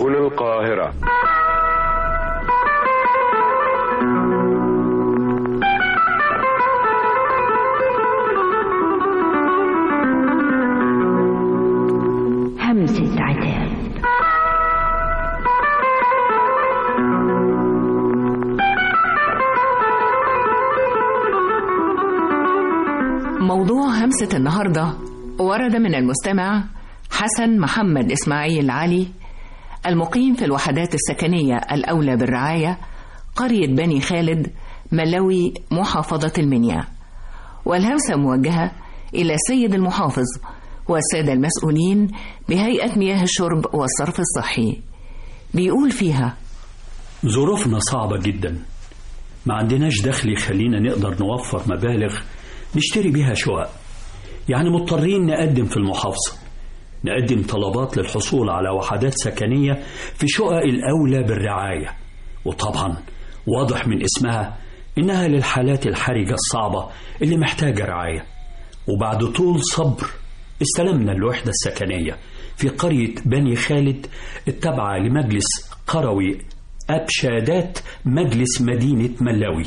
سبل القاهرة. همسة عتاب. موضوع همسة النهاردة ورد من المستمع حسن محمد إسماعيل علي، المقيم في الوحدات السكنية الأولى بالرعاية، قرية بني خالد، ملوي، محافظة المنيا. والهمسة موجهة إلى سيد المحافظ والسادة المسؤولين بهيئة مياه الشرب والصرف الصحي. بيقول فيها: ظروفنا صعبة جدا، ما عندناش دخل يخلينا نقدر نوفر مبالغ نشتري بيها شقق، يعني مضطرين نقدم في المحافظة، نقدم طلبات للحصول على وحدات سكنية في شقق الأولى بالرعاية، وطبعا واضح من اسمها إنها للحالات الحرجة الصعبة اللي محتاجة رعاية. وبعد طول صبر استلمنا الوحدة السكنية في قرية بني خالد التابعة لمجلس قروي أبشادات مجلس مدينة ملاوي.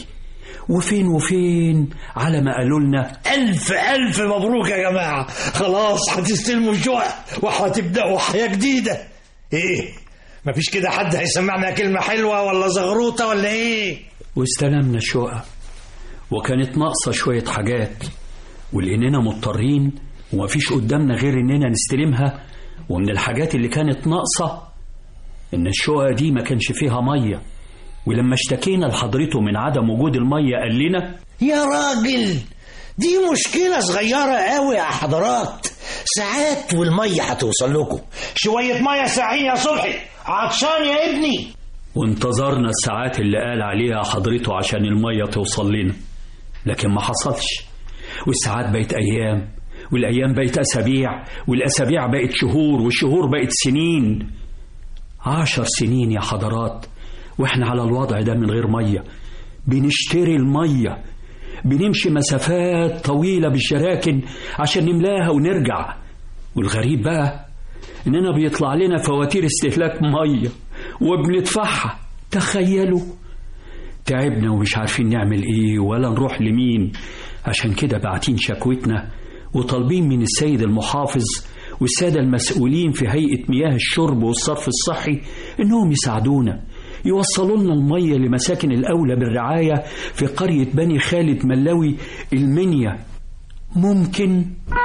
وفين على ما قالوا لنا ألف مبروك يا جماعة، خلاص هتستلموا الشقق وهتبدأوا حياة جديدة. إيه مفيش كده حد هيسمعنا كلمة حلوة ولا زغروطة ولا إيه؟ واستلمنا الشقق وكانت ناقصة شوية حاجات، ولقينا مضطرين ومفيش قدامنا غير إننا نستلمها. ومن الحاجات اللي كانت ناقصة إن الشقق دي ما كانش فيها مية، ولما اشتكينا لحضرته من عدم وجود المية قال لنا: يا راجل دي مشكلة صغيرة قوي يا حضرات، ساعات والمية هتوصل لكم. شوية مية ساعين يا صبحي، عطشان يا ابني. وانتظرنا الساعات اللي قال عليها حضرته عشان المية توصل لنا، لكن ما حصلش. والساعات بقت أيام، والأيام بقت أسابيع، والأسابيع بقت شهور، والشهور بقت سنين. 10 سنين يا حضرات واحنا على الوضع ده من غير مية. بنشتري المية، بنمشي مسافات طويلة بالشراكن عشان نملاها ونرجع. والغريب بقى اننا بيطلع لنا فواتير استهلاك مية وبندفعها. تخيلوا، تعبنا ومش عارفين نعمل ايه ولا نروح لمين. عشان كده باعتين شكوتنا وطالبين من السيد المحافظ والسادة المسؤولين في هيئة مياه الشرب والصرف الصحي انهم يساعدونا، يوصلوا لنا المية لمساكن الأولى بالرعاية في قرية بني خالد ملاوي المنيا. ممكن؟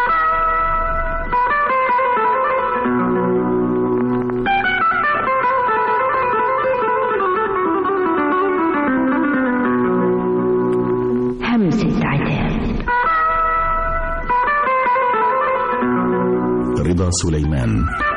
همسة عتاب. رضا سليمان.